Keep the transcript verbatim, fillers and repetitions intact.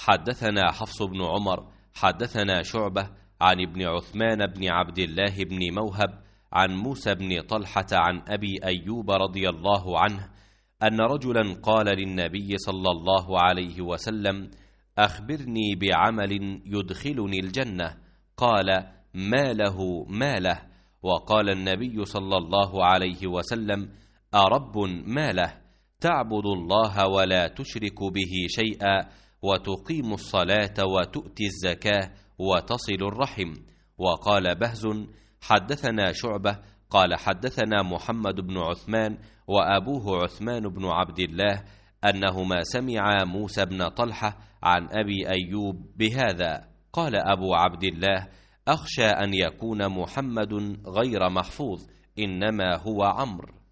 حدثنا حفص بن عمر حدثنا شعبة عن ابن عثمان بن عبد الله بن موهب عن موسى بن طلحة عن أبي أيوب رضي الله عنه أن رجلا قال للنبي صلى الله عليه وسلم: أخبرني بعمل يدخلني الجنة. قال: ما له ما له؟ وقال النبي صلى الله عليه وسلم: أرب ما له؟ تعبد الله ولا تشرك به شيئا، وتقيم الصلاة وتؤتي الزكاة وتصل الرحم. وقال بهز: حدثنا شعبة قال حدثنا محمد بن عثمان وأبوه عثمان بن عبد الله أنهما سمعا موسى بن طلحة عن أبي أيوب بهذا. قال أبو عبد الله: أخشى أن يكون محمد غير محفوظ، إنما هو عمرو.